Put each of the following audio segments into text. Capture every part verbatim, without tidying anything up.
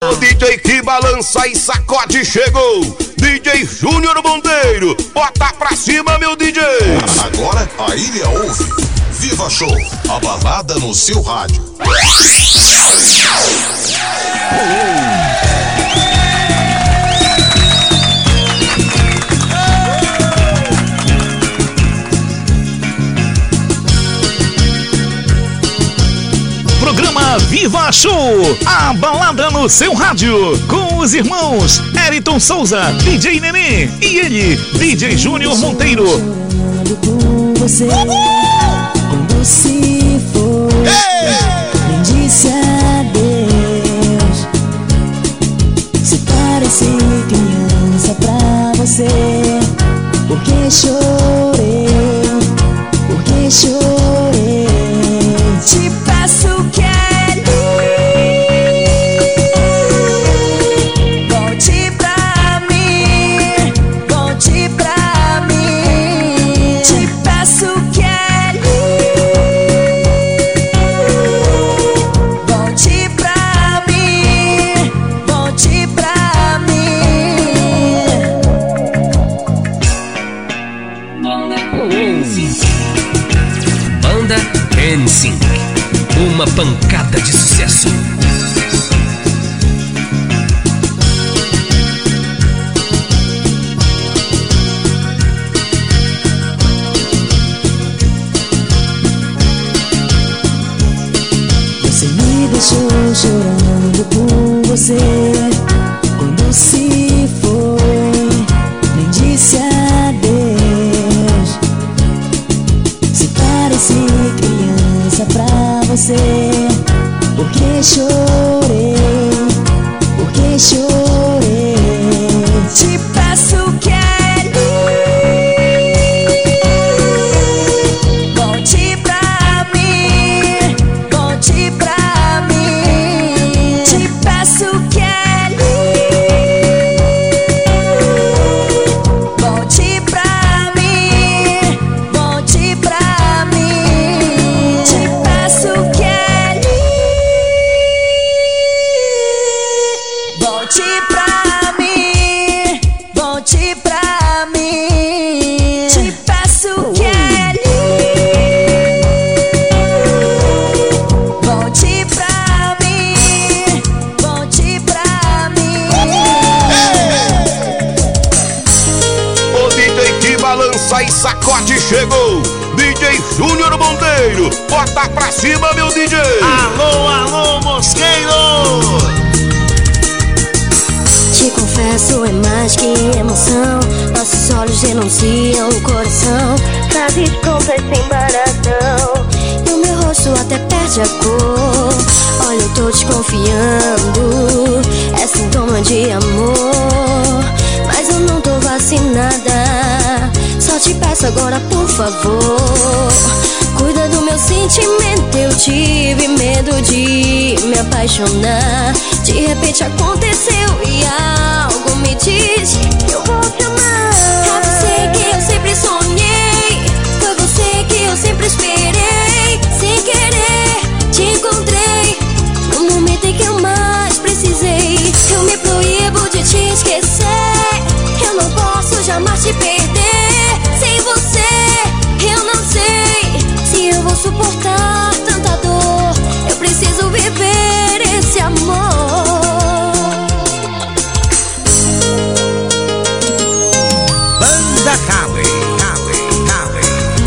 O D J que balança e sacode chegou, D J Júnior Monteiro, bota pra cima, meu D J. Agora a ilha ouve Viva Show, a balada no seu rádio. Programa Viva Show, a balada no seu rádio, com os irmãos Eriton Souza, D J Nenê, e ele, D J Júnior Monteiro. Chorando por você, quando se foi, nem disse adeus. Se parece criança pra você, porque chorei, porque chorei. Te peço que volte pra mim, volte pra mim. Te peço que volte pra mim, volte pra mim. Banda N Sync, uma pancada de sucesso. Você me deixou chorando por você, quando se foi, nem disse adeus. Se parece criança pra você, porque chorei, porque chorei. Te peço que volte pra mim, volte pra mim. Te peço que volte pra mim, volte pra mim. Te peço que volte pra mim, volte pra mim. Te peço que volte pra mim, volte pra mim. O D J que balança e sacode chegou, D J Júnior Monteiro, bota pra cima, meu D J. Alô, alô, Mosqueiro! Te confesso, é mais que emoção. Nossos olhos denunciam o coração. Frases prontas sem baratão, e o meu rosto até perde a cor. Olha, eu tô desconfiando, é sintoma de amor. Mas eu não tô vacinada, só te peço agora, por favor, cuida do meu sentimento. Eu tive medo de me apaixonar. De repente aconteceu e algo me diz que eu vou te amar. É você que eu sempre sonhei, foi você que eu sempre esperei. Sem querer te encontrei no momento em que eu mais precisei. Eu me proíbo de te esquecer, eu não posso jamais te perder. Sem você eu não sei se eu vou suportar tanta dor. Eu preciso viver esse amor. Banda Cali, Cali, Cali.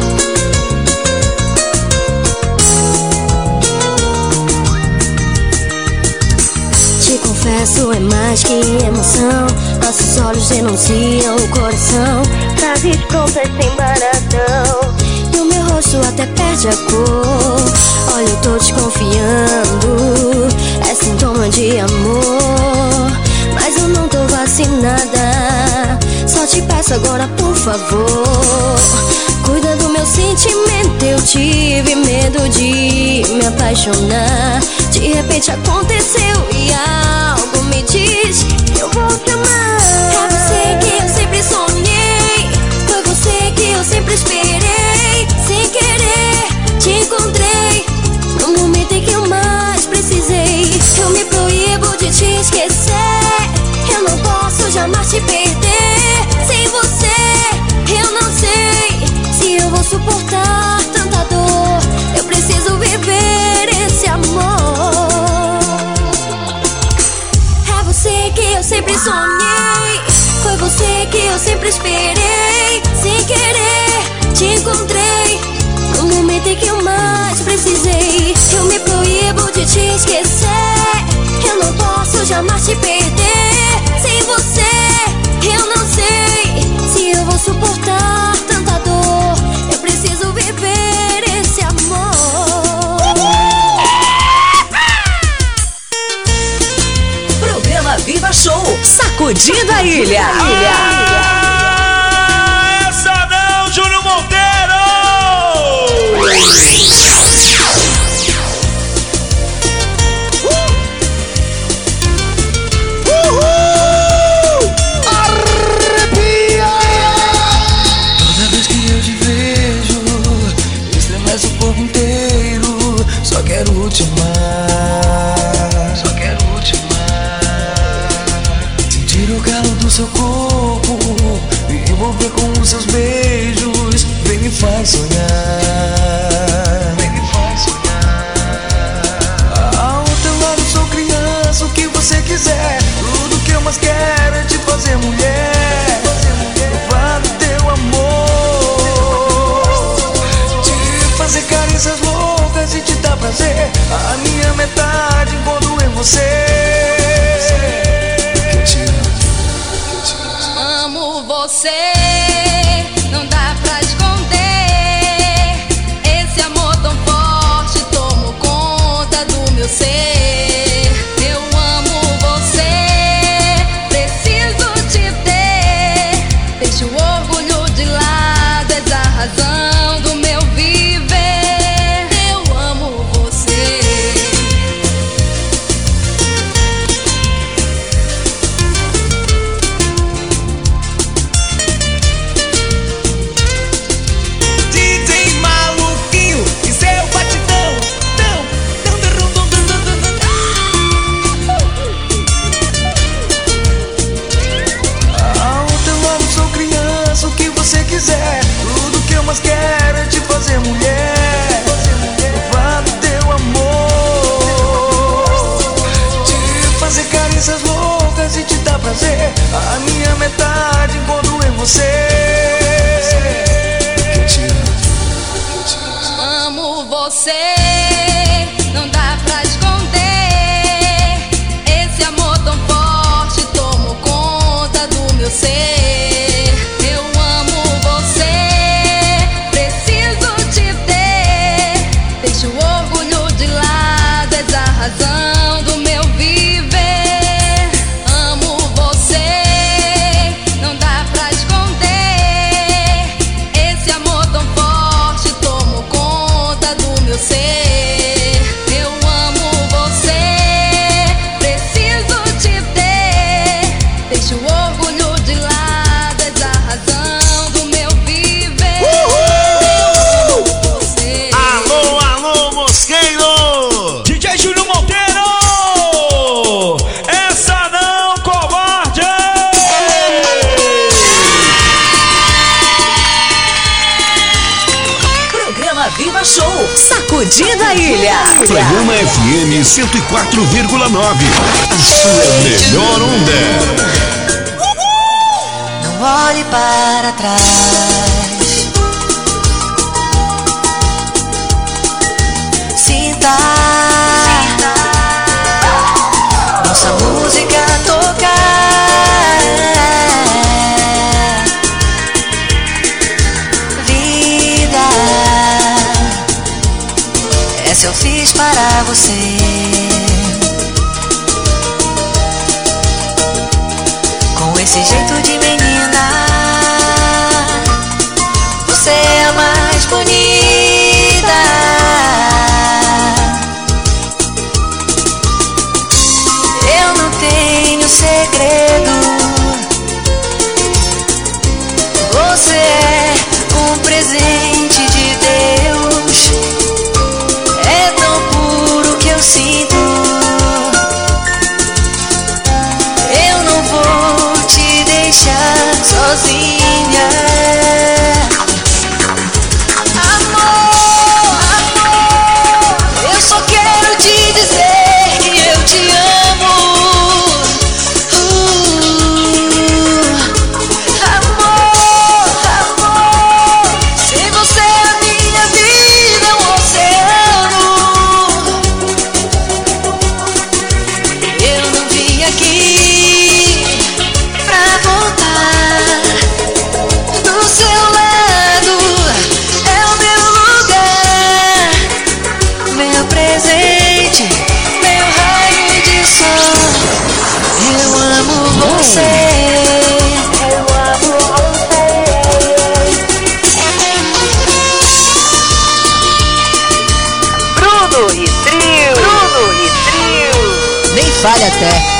Te confesso, é mais que emoção. Nossos olhos denunciam o coração. Frases prontas sem baratão, e o meu rosto até perde a cor. Olha, eu tô desconfiando, é sintoma de amor. Mas eu não tô vacinada, só te peço agora, por favor, cuida do meu sentimento. Eu tive medo de me apaixonar. De repente aconteceu e algo me diz que eu vou te amar. É você que eu sempre sonhei, foi você que eu sempre esperei. Sem querer te encontrei no momento em que eu mais precisei. Eu me proíbo de te esquecer, que eu sempre sonhei. Foi você que eu sempre esperei. Sem querer, te encontrei no momento em que eu mais precisei. Eu me proíbo de te esquecer. Eu não posso jamais te perder. Sem você, eu não sei se eu vou suportar tanta dor. Eu preciso viver esse amor. Programa Viva Show, sacudindo a ilha. Ah, essa não, Júnior Monteiro! Toda vez que eu te vejo, estremece o corpo inteiro. Só quero te amar, só quero te amar. Sentir o calor do seu corpo, me envolver com os seus beijos. Vem, me faz sonhar, vem, me faz sonhar. Ao teu lado sou criança, o que você quiser. Tudo que eu mais quero é te fazer mulher, provar do teu amor, te fazer carícias loucas e te dar prazer. A minha metade enquanto em você. Que eu te amo, que eu te amo. Amo você, não dá pra esconder. Esse amor tão forte tomou conta do meu ser. Eu amo você, preciso te ter. Deixa o orgulho de lado, és a razão do meu viver. Eu amo você. D J maluquinho e seu batidão. Dão, dão, dão, dão, dão, dão, dão, dão. Ao teu lado sou criança, o que você quiser. Tudo que eu mais quero é te fazer mulher, provar do teu amor, te fazer carícias loucas e te dar prazer. A minha metade enquanto em você. Que eu te amo, que eu te amo. Amo você, não dá pra esconder. Esse amor tão forte tomou conta do meu ser. Eu amo você, preciso te ter. Deixa o orgulho de lado, és a razão do meu viver. Amo você, não dá pra esconder. Esse amor tão forte tomou conta do meu ser. Eu amo você, preciso te ter. Deixa o orgulho de lado, és a razão do meu viver. Eu amo você. Alô, alô, Mosqueiro! D J Júnior Monteiro! Essa não, covarde! Programa Viva Show, sacudindo a ilha. Programa F M cento e quatro vírgula nove. A sua melhor onda. Não olhe para trás. Sinta nossa música tocar. Vida, essa eu fiz para você. Com esse jeito de menina, você é a mais bonita. Eu não tenho segredo. Você é um presente de Deus. É tão puro que eu sinto. Eu não vou te deixar sozinha. Amor, amor, eu só quero te dizer que eu te amo. Uh, fé.